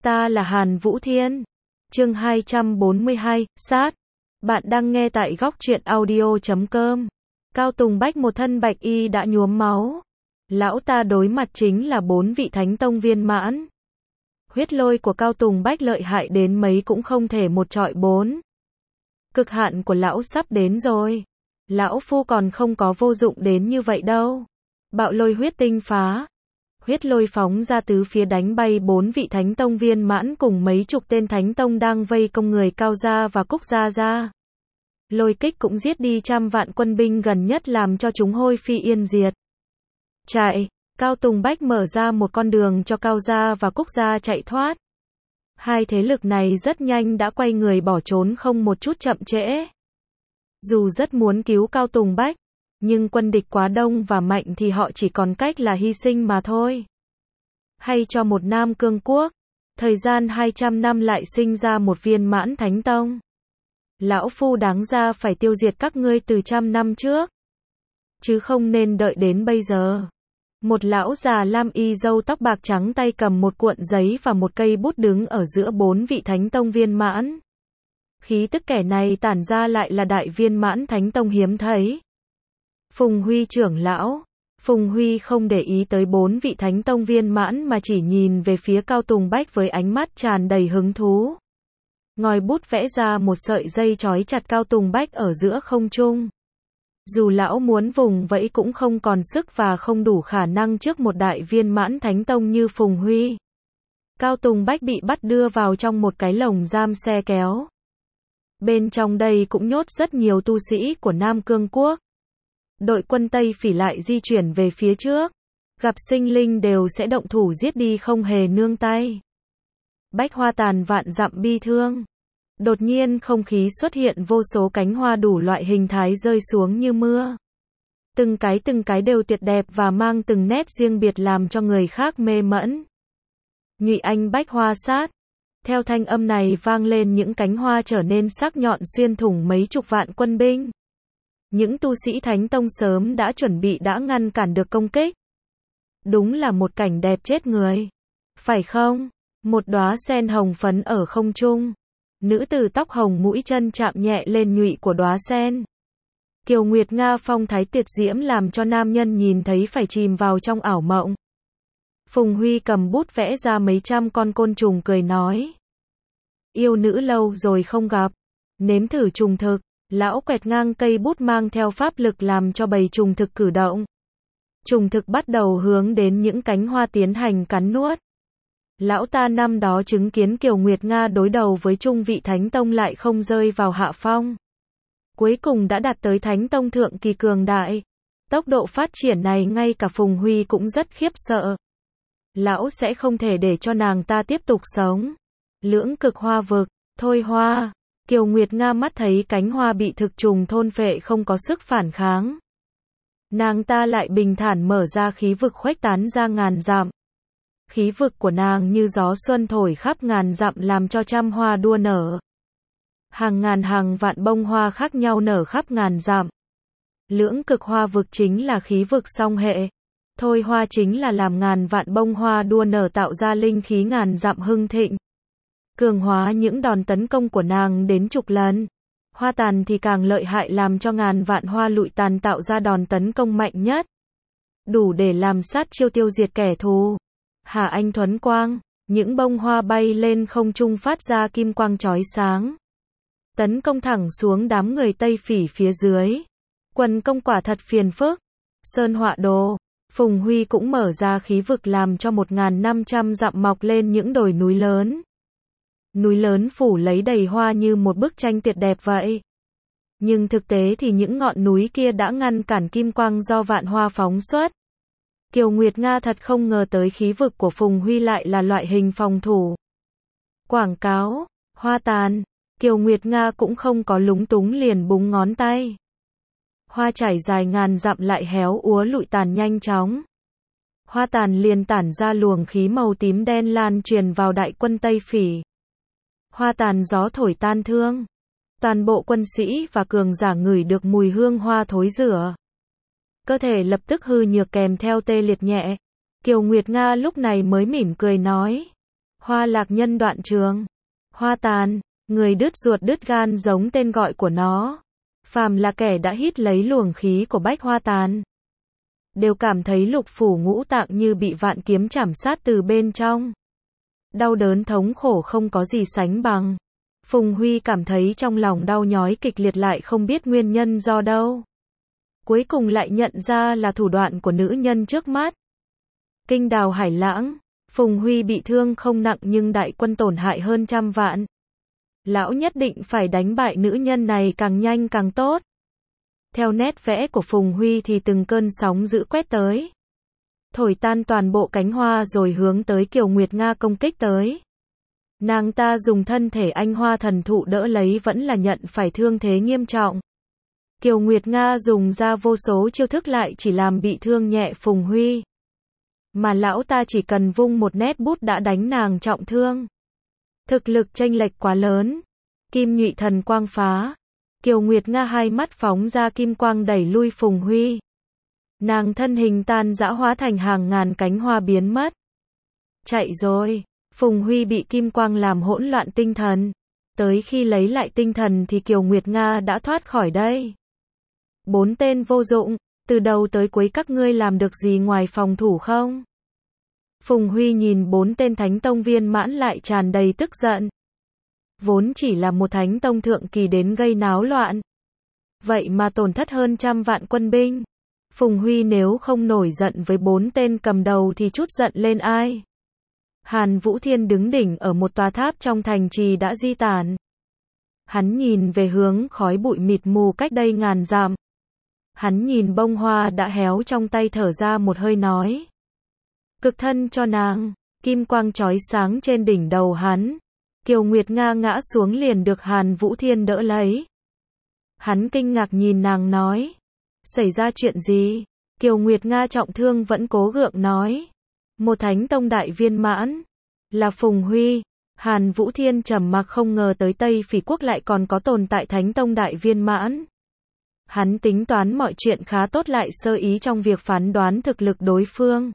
Ta là Hàn Vũ Thiên. Chương 242, sát. Bạn đang nghe tại góc truyện audio.com. Cao Tùng Bách một thân bạch y đã nhuốm máu. Lão ta đối mặt chính là 4 vị thánh tông viên mãn. Huyết lôi của Cao Tùng Bách lợi hại đến mấy cũng không thể một trọi 4. Cực hạn của lão sắp đến rồi. Lão phu còn không có vô dụng đến như vậy đâu. Bạo lôi huyết tinh phá. Huyết lôi phóng ra tứ phía đánh bay 4 vị thánh tông viên mãn cùng mấy chục tên thánh tông đang vây công người Cao gia và Cúc gia ra. Lôi kích cũng giết đi trăm vạn quân binh gần nhất làm cho chúng hôi phi yên diệt. Chạy, Cao Tùng Bách mở ra một con đường cho Cao gia và Cúc gia chạy thoát. Hai thế lực này rất nhanh đã quay người bỏ trốn không một chút chậm trễ. Dù rất muốn cứu Cao Tùng Bách, nhưng quân địch quá đông và mạnh thì họ chỉ còn cách là hy sinh mà thôi. Hay cho một Nam Cương Quốc, thời gian 200 năm lại sinh ra một viên mãn thánh tông. Lão phu đáng ra phải tiêu diệt các ngươi từ 100 năm trước, chứ không nên đợi đến bây giờ. Một lão già lam y râu tóc bạc trắng tay cầm một cuộn giấy và một cây bút đứng ở giữa 4 vị thánh tông viên mãn. Khí tức kẻ này tản ra lại là đại viên mãn thánh tông hiếm thấy. Phùng Huy trưởng lão. Phùng Huy không để ý tới 4 vị thánh tông viên mãn mà chỉ nhìn về phía Cao Tùng Bách với ánh mắt tràn đầy hứng thú. Ngòi bút vẽ ra một sợi dây trói chặt Cao Tùng Bách ở giữa không trung. Dù lão muốn vùng vẫy cũng không còn sức và không đủ khả năng trước một đại viên mãn thánh tông như Phùng Huy. Cao Tùng Bách bị bắt đưa vào trong một cái lồng giam xe kéo. Bên trong đây cũng nhốt rất nhiều tu sĩ của Nam Cương Quốc. Đội quân Tây Phỉ lại di chuyển về phía trước. Gặp sinh linh đều sẽ động thủ giết đi không hề nương tay. Bách hoa tàn vạn dặm bi thương. Đột nhiên không khí xuất hiện vô số cánh hoa đủ loại hình thái rơi xuống như mưa. Từng cái đều tuyệt đẹp và mang từng nét riêng biệt làm cho người khác mê mẫn. Nhụy Anh bách hoa sát. Theo thanh âm này vang lên những cánh hoa trở nên sắc nhọn xuyên thủng mấy chục vạn quân binh. Những tu sĩ thánh tông sớm đã chuẩn bị đã ngăn cản được công kích. Đúng là một cảnh đẹp chết người. Phải không? Một đóa sen hồng phấn ở không trung. Nữ tử tóc hồng mũi chân chạm nhẹ lên nhụy của đóa sen. Kiều Nguyệt Nga phong thái tuyệt diễm làm cho nam nhân nhìn thấy phải chìm vào trong ảo mộng. Phùng Huy cầm bút vẽ ra mấy trăm con côn trùng cười nói. Yêu nữ lâu rồi không gặp. Nếm thử trùng thực. Lão quẹt ngang cây bút mang theo pháp lực làm cho bầy trùng thực cử động. Trùng thực bắt đầu hướng đến những cánh hoa tiến hành cắn nuốt. Lão ta năm đó chứng kiến Kiều Nguyệt Nga đối đầu với trung vị thánh tông lại không rơi vào hạ phong. Cuối cùng đã đạt tới thánh tông thượng kỳ cường đại. Tốc độ phát triển này ngay cả Phùng Huy cũng rất khiếp sợ. Lão sẽ không thể để cho nàng ta tiếp tục sống. Lưỡng cực hoa vực, thôi hoa. Kiều Nguyệt Nga mắt thấy cánh hoa bị thực trùng thôn phệ không có sức phản kháng. Nàng ta lại bình thản mở ra khí vực khuếch tán ra ngàn dặm. Khí vực của nàng như gió xuân thổi khắp ngàn dặm làm cho trăm hoa đua nở. Hàng ngàn hàng vạn bông hoa khác nhau nở khắp ngàn dặm. Lưỡng cực hoa vực chính là khí vực song hệ. Thôi hoa chính là làm ngàn vạn bông hoa đua nở tạo ra linh khí ngàn dặm hưng thịnh. Cường hóa những đòn tấn công của nàng đến chục lần. Hoa tàn thì càng lợi hại làm cho ngàn vạn hoa lụi tàn tạo ra đòn tấn công mạnh nhất. Đủ để làm sát chiêu tiêu diệt kẻ thù. Hà Anh thuấn quang, những bông hoa bay lên không trung phát ra kim quang chói sáng. Tấn công thẳng xuống đám người Tây Phỉ phía dưới. Quần công quả thật phiền phức. Sơn họa đồ. Phùng Huy cũng mở ra khí vực làm cho 1500 dặm mọc lên những đồi núi lớn. Núi lớn phủ lấy đầy hoa như một bức tranh tuyệt đẹp vậy. Nhưng thực tế thì những ngọn núi kia đã ngăn cản kim quang do vạn hoa phóng xuất. Kiều Nguyệt Nga thật không ngờ tới khí vực của Phùng Huy lại là loại hình phòng thủ. Quảng cáo, hoa tàn, Kiều Nguyệt Nga cũng không có lúng túng liền búng ngón tay. Hoa trải dài ngàn dặm lại héo úa lụi tàn nhanh chóng. Hoa tàn liền tản ra luồng khí màu tím đen lan truyền vào đại quân Tây Phỉ. Hoa tàn gió thổi tan thương. Toàn bộ quân sĩ và cường giả ngửi được mùi hương hoa thối rửa. Cơ thể lập tức hư nhược kèm theo tê liệt nhẹ. Kiều Nguyệt Nga lúc này mới mỉm cười nói. Hoa lạc nhân đoạn trường. Hoa tàn, người đứt ruột đứt gan giống tên gọi của nó. Phàm là kẻ đã hít lấy luồng khí của bách hoa tàn, đều cảm thấy lục phủ ngũ tạng như bị vạn kiếm chảm sát từ bên trong. Đau đớn thống khổ không có gì sánh bằng. Phùng Huy cảm thấy trong lòng đau nhói kịch liệt lại không biết nguyên nhân do đâu. Cuối cùng lại nhận ra là thủ đoạn của nữ nhân trước mắt. Kinh đào hải lãng, Phùng Huy bị thương không nặng nhưng đại quân tổn hại hơn 100 vạn. Lão nhất định phải đánh bại nữ nhân này càng nhanh càng tốt. Theo nét vẽ của Phùng Huy thì từng cơn sóng dữ quét tới, thổi tan toàn bộ cánh hoa rồi hướng tới Kiều Nguyệt Nga công kích tới. Nàng ta dùng thân thể anh hoa thần thụ đỡ lấy vẫn là nhận phải thương thế nghiêm trọng. Kiều Nguyệt Nga dùng ra vô số chiêu thức lại chỉ làm bị thương nhẹ Phùng Huy. Mà lão ta chỉ cần vung một nét bút đã đánh nàng trọng thương. Thực lực chênh lệch quá lớn. Kim nhụy thần quang phá. Kiều Nguyệt Nga hai mắt phóng ra kim quang đẩy lui Phùng Huy. Nàng thân hình tan rã hóa thành hàng ngàn cánh hoa biến mất. Chạy rồi. Phùng Huy bị kim quang làm hỗn loạn tinh thần. Tới khi lấy lại tinh thần thì Kiều Nguyệt Nga đã thoát khỏi đây. 4 tên vô dụng, từ đầu tới cuối các ngươi làm được gì ngoài phòng thủ không? Phùng Huy nhìn 4 tên thánh tông viên mãn lại tràn đầy tức giận. Vốn chỉ là một thánh tông thượng kỳ đến gây náo loạn. Vậy mà tổn thất hơn 100 vạn quân binh. Phùng Huy nếu không nổi giận với 4 tên cầm đầu thì chút giận lên ai? Hàn Vũ Thiên đứng đỉnh ở một tòa tháp trong thành trì đã di tản. Hắn nhìn về hướng khói bụi mịt mù cách đây ngàn dặm. Hắn nhìn bông hoa đã héo trong tay thở ra một hơi nói. Cực thân cho nàng, kim quang chói sáng trên đỉnh đầu hắn. Kiều Nguyệt Nga ngã xuống liền được Hàn Vũ Thiên đỡ lấy. Hắn kinh ngạc nhìn nàng nói. Xảy ra chuyện gì? Kiều Nguyệt Nga trọng thương vẫn cố gượng nói. Một thánh tông đại viên mãn. Là Phùng Huy. Hàn Vũ Thiên trầm mặc không ngờ tới Tây Phỉ Quốc lại còn có tồn tại thánh tông đại viên mãn. Hắn tính toán mọi chuyện khá tốt lại sơ ý trong việc phán đoán thực lực đối phương.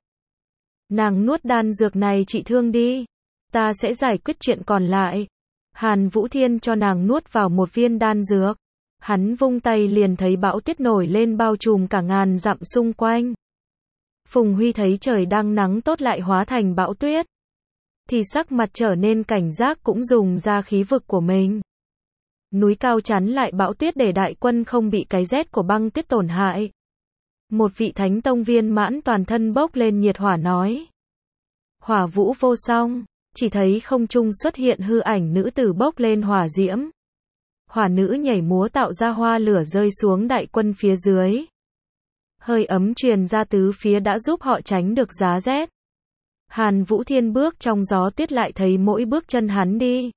Nàng nuốt đan dược này trị thương đi. Ta sẽ giải quyết chuyện còn lại. Hàn Vũ Thiên cho nàng nuốt vào một viên đan dược. Hắn vung tay liền thấy bão tuyết nổi lên bao trùm cả ngàn dặm xung quanh. Phùng Huy thấy trời đang nắng tốt lại hóa thành bão tuyết. Thì sắc mặt trở nên cảnh giác cũng dùng ra khí vực của mình. Núi cao chắn lại bão tuyết để đại quân không bị cái rét của băng tuyết tổn hại. Một vị thánh tông viên mãn toàn thân bốc lên nhiệt hỏa nói. Hỏa vũ vô song, chỉ thấy không trung xuất hiện hư ảnh nữ tử bốc lên hỏa diễm. Hỏa nữ nhảy múa tạo ra hoa lửa rơi xuống đại quân phía dưới. Hơi ấm truyền ra tứ phía đã giúp họ tránh được giá rét. Hàn Vũ Thiên bước trong gió tuyết lại thấy mỗi bước chân hắn đi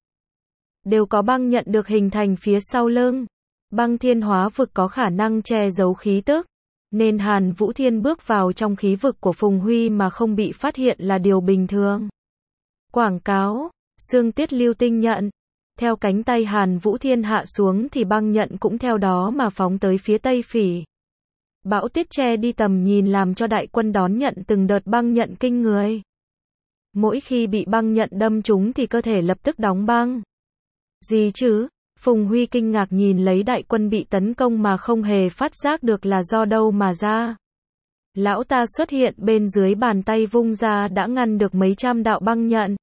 đều có băng nhận được hình thành phía sau lưng. Băng thiên hóa vực có khả năng che giấu khí tức, nên Hàn Vũ Thiên bước vào trong khí vực của Phùng Huy mà không bị phát hiện là điều bình thường. Quảng cáo, xương tiết lưu tinh nhận. Theo cánh tay Hàn Vũ Thiên hạ xuống thì băng nhận cũng theo đó mà phóng tới phía Tây Phỉ. Bão tuyết che đi tầm nhìn làm cho đại quân đón nhận từng đợt băng nhận kinh người. Mỗi khi bị băng nhận đâm trúng thì cơ thể lập tức đóng băng. Gì chứ? Phùng Huy kinh ngạc nhìn lấy đại quân bị tấn công mà không hề phát giác được là do đâu mà ra. Lão ta xuất hiện bên dưới bàn tay vung ra đã ngăn được mấy trăm đạo băng nhận.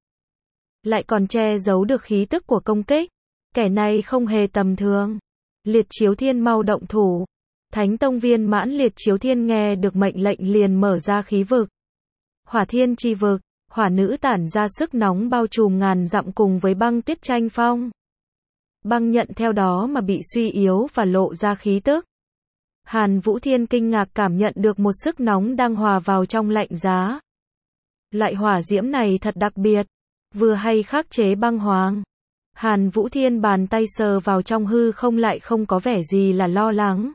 Lại còn che giấu được khí tức của công kích. Kẻ này không hề tầm thường. Liệt Chiếu Thiên mau động thủ. Thánh tông viên mãn Liệt Chiếu Thiên nghe được mệnh lệnh liền mở ra khí vực. Hỏa thiên chi vực, hỏa nữ tản ra sức nóng bao trùm ngàn dặm cùng với băng tuyết tranh phong. Băng nhận theo đó mà bị suy yếu và lộ ra khí tức. Hàn Vũ Thiên kinh ngạc cảm nhận được một sức nóng đang hòa vào trong lạnh giá. Loại hỏa diễm này thật đặc biệt, vừa hay khắc chế băng hoàng. Hàn Vũ Thiên bàn tay sờ vào trong hư không lại không có vẻ gì là lo lắng.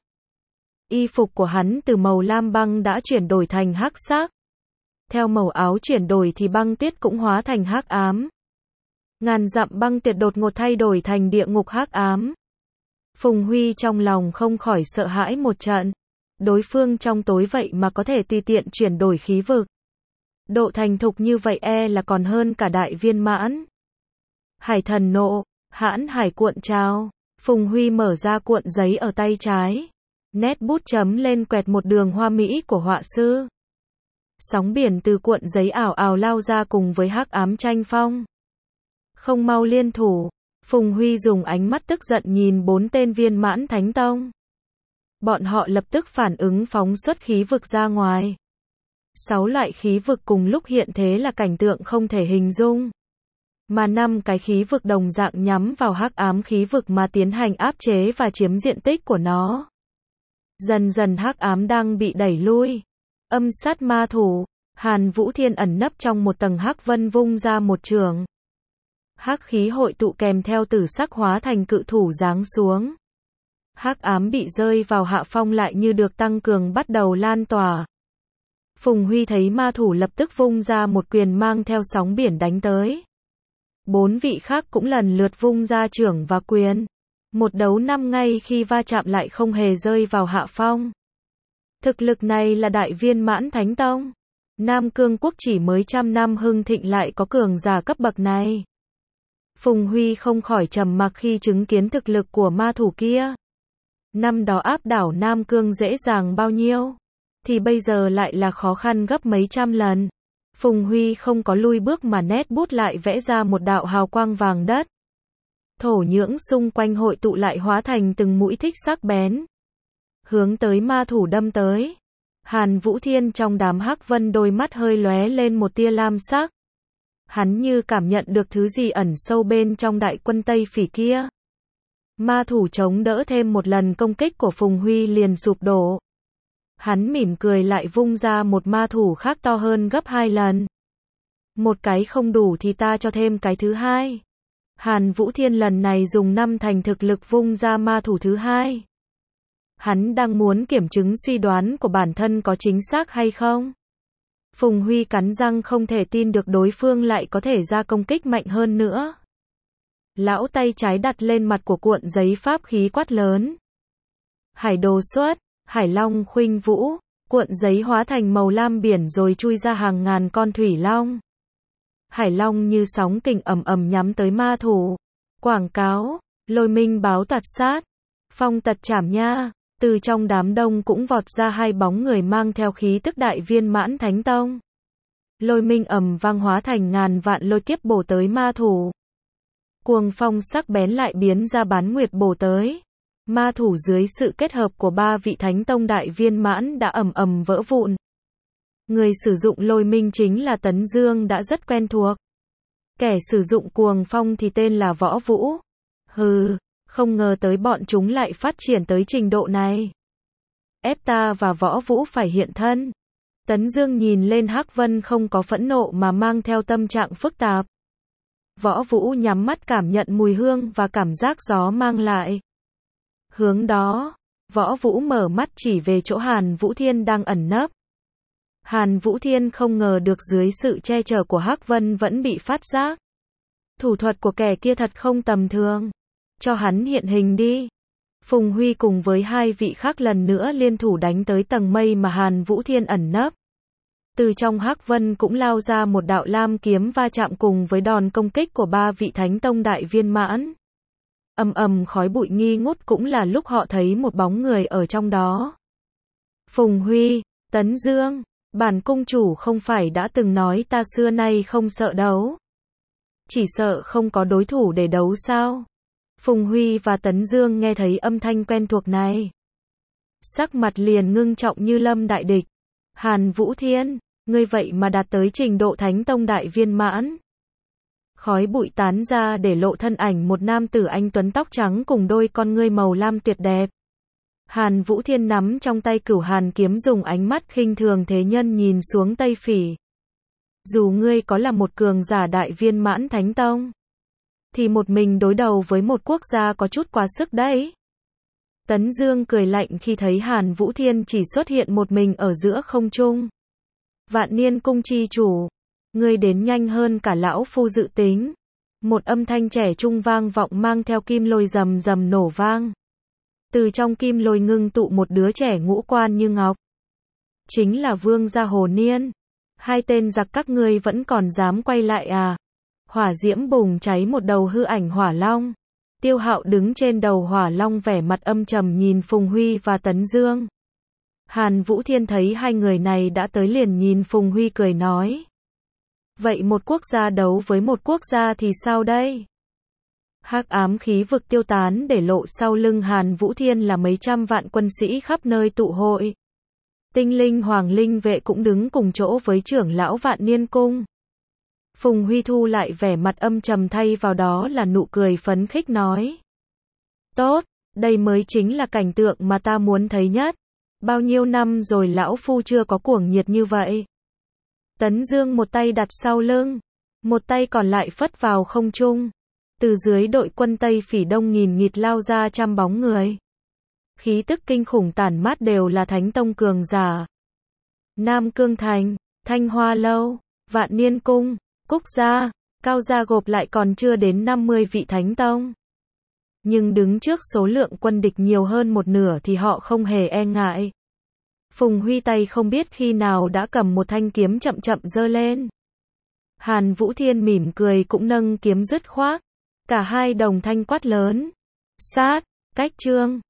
Y phục của hắn từ màu lam băng đã chuyển đổi thành hắc sắc. Theo màu áo chuyển đổi thì băng tuyết cũng hóa thành hắc ám. Ngàn dặm băng tuyết đột ngột thay đổi thành địa ngục hắc ám. Phùng Huy trong lòng không khỏi sợ hãi một trận. Đối phương trong tối vậy mà có thể tùy tiện chuyển đổi khí vực. Độ thành thục như vậy là còn hơn cả đại viên mãn. Hải thần nộ, hãn hải cuộn trào. Phùng Huy mở ra cuộn giấy ở tay trái. Nét bút chấm lên quẹt một đường hoa mỹ của họa sư. Sóng biển từ cuộn giấy ảo ảo lao ra cùng với hắc ám tranh phong. Không mau liên thủ. Phùng Huy dùng ánh mắt tức giận nhìn 4 tên viên mãn thánh tông. Bọn họ lập tức phản ứng phóng xuất khí vực ra ngoài. 6 loại khí vực cùng lúc hiện thế là cảnh tượng không thể hình dung. Mà 5 cái khí vực đồng dạng nhắm vào hắc ám khí vực mà tiến hành áp chế và chiếm diện tích của nó. Dần dần hắc ám đang bị đẩy lui. Âm sát ma thủ, Hàn Vũ Thiên ẩn nấp trong một tầng hắc vân vung ra một trường. Hắc khí hội tụ kèm theo tử sắc hóa thành cự thủ giáng xuống. Hắc ám bị rơi vào hạ phong lại như được tăng cường bắt đầu lan tỏa. Phùng Huy thấy ma thủ lập tức vung ra một quyền mang theo sóng biển đánh tới. 4 vị khác cũng lần lượt vung ra chưởng và quyền. Một đấu năm ngay khi va chạm lại không hề rơi vào hạ phong. Thực lực này là đại viên mãn thánh tông. Nam Cương quốc chỉ mới 100 năm hưng thịnh lại có cường giả cấp bậc này. Phùng Huy không khỏi trầm mặc khi chứng kiến thực lực của ma thủ kia. Năm đó áp đảo Nam Cương dễ dàng bao nhiêu, thì bây giờ lại là khó khăn gấp mấy trăm lần. Phùng Huy không có lui bước mà nét bút lại vẽ ra một đạo hào quang vàng đất. Thổ nhưỡng xung quanh hội tụ lại hóa thành từng mũi thích sắc bén. Hướng tới ma thủ đâm tới. Hàn Vũ Thiên trong đám hắc vân đôi mắt hơi lóe lên một tia lam sắc. Hắn như cảm nhận được thứ gì ẩn sâu bên trong đại quân Tây Phỉ kia. Ma thủ chống đỡ thêm một lần công kích của Phùng Huy liền sụp đổ. Hắn mỉm cười lại vung ra một ma thủ khác to hơn gấp 2 lần. Một cái không đủ thì ta cho thêm cái thứ hai. Hàn Vũ Thiên lần này dùng 5 thành thực lực vung ra ma thủ thứ hai. Hắn đang muốn kiểm chứng suy đoán của bản thân có chính xác hay không. Phùng Huy cắn răng không thể tin được đối phương lại có thể ra công kích mạnh hơn nữa. Lão tay trái đặt lên mặt của cuộn giấy pháp khí quát lớn. Hải đồ xuất, Hải Long khuynh vũ, cuộn giấy hóa thành màu lam biển rồi chui ra hàng ngàn con thủy long. Hải Long như sóng kình ầm ầm nhắm tới ma thủ. Quảng cáo, Lôi Minh báo tạt sát, phong tật chảm nha. Từ trong đám đông cũng vọt ra 2 bóng người mang theo khí tức đại viên mãn thánh tông. Lôi minh ầm vang hóa thành ngàn vạn lôi kiếp bổ tới ma thủ. Cuồng phong sắc bén lại biến ra bán nguyệt bổ tới. Ma thủ dưới sự kết hợp của 3 vị thánh tông đại viên mãn đã ầm ầm vỡ vụn. Người sử dụng lôi minh chính là Tấn Dương đã rất quen thuộc. Kẻ sử dụng cuồng phong thì tên là Võ Vũ. Hừ, không ngờ tới bọn chúng lại phát triển tới trình độ này. Ép ta và Võ Vũ phải hiện thân. Tấn Dương nhìn lên hắc vân không có phẫn nộ mà mang theo tâm trạng phức tạp. Võ Vũ nhắm mắt cảm nhận mùi hương và cảm giác gió mang lại. Hướng đó, Võ Vũ mở mắt chỉ về chỗ Hàn Vũ Thiên đang ẩn nấp. Hàn Vũ Thiên không ngờ được dưới sự che chở của hắc vân vẫn bị phát giác. Thủ thuật của kẻ kia thật không tầm thường. Cho hắn hiện hình đi. Phùng Huy cùng với 2 vị khác lần nữa liên thủ đánh tới tầng mây mà Hàn Vũ Thiên ẩn nấp. Từ trong hắc vân cũng lao ra một đạo lam kiếm va chạm cùng với đòn công kích của 3 vị thánh tông đại viên mãn. Ầm ầm khói bụi nghi ngút cũng là lúc họ thấy một bóng người ở trong đó. Phùng Huy, Tấn Dương, bản cung chủ không phải đã từng nói ta xưa nay không sợ đấu. Chỉ sợ không có đối thủ để đấu sao? Phùng Huy và Tấn Dương nghe thấy âm thanh quen thuộc này. Sắc mặt liền ngưng trọng như lâm đại địch. Hàn Vũ Thiên, ngươi vậy mà đạt tới trình độ thánh tông đại viên mãn. Khói bụi tán ra để lộ thân ảnh một nam tử anh tuấn tóc trắng cùng đôi con ngươi màu lam tuyệt đẹp. Hàn Vũ Thiên nắm trong tay Cửu Hàn kiếm dùng ánh mắt khinh thường thế nhân nhìn xuống Tây Phỉ. Dù ngươi có là một cường giả đại viên mãn thánh tông, thì một mình đối đầu với một quốc gia có chút quá sức đấy. Tấn Dương cười lạnh khi thấy Hàn Vũ Thiên chỉ xuất hiện một mình ở giữa không trung. Vạn Niên cung chi chủ, ngươi đến nhanh hơn cả lão phu dự tính. Một âm thanh trẻ trung vang vọng mang theo kim lôi rầm rầm nổ vang. Từ trong kim lôi ngưng tụ một đứa trẻ ngũ quan như ngọc. Chính là Vương gia Hồ Niên. Hai tên giặc các ngươi vẫn còn dám quay lại à? Hỏa diễm bùng cháy một đầu hư ảnh hỏa long. Tiêu Hạo đứng trên đầu hỏa long vẻ mặt âm trầm nhìn Phùng Huy và Tấn Dương. Hàn Vũ Thiên thấy hai người này đã tới liền nhìn Phùng Huy cười nói. Vậy một quốc gia đấu với một quốc gia thì sao đây? Hắc ám khí vực tiêu tán để lộ sau lưng Hàn Vũ Thiên là mấy trăm vạn quân sĩ khắp nơi tụ hội. Tinh linh Hoàng Linh vệ cũng đứng cùng chỗ với trưởng lão Vạn Niên Cung. Phùng Huy thu lại vẻ mặt âm trầm thay vào đó là nụ cười phấn khích nói. Tốt, đây mới chính là cảnh tượng mà ta muốn thấy nhất. Bao nhiêu năm rồi lão phu chưa có cuồng nhiệt như vậy. Tấn Dương một tay đặt sau lưng, một tay còn lại phất vào không trung. Từ dưới đội quân Tây Phỉ Đông nghìn nghịt lao ra trăm bóng người. Khí tức kinh khủng tản mát đều là thánh tông cường giả. Nam Cương Thành, Thanh Hoa Lâu, Vạn Niên Cung, Cúc Gia, Cao Gia gộp lại còn chưa đến 50 vị thánh tông. Nhưng đứng trước số lượng quân địch nhiều hơn một nửa thì họ không hề e ngại. Phùng Huy tay không biết khi nào đã cầm một thanh kiếm chậm chậm giơ lên. Hàn Vũ Thiên mỉm cười cũng nâng kiếm dứt khoát. Cả hai đồng thanh quát lớn. Sát, cách trương.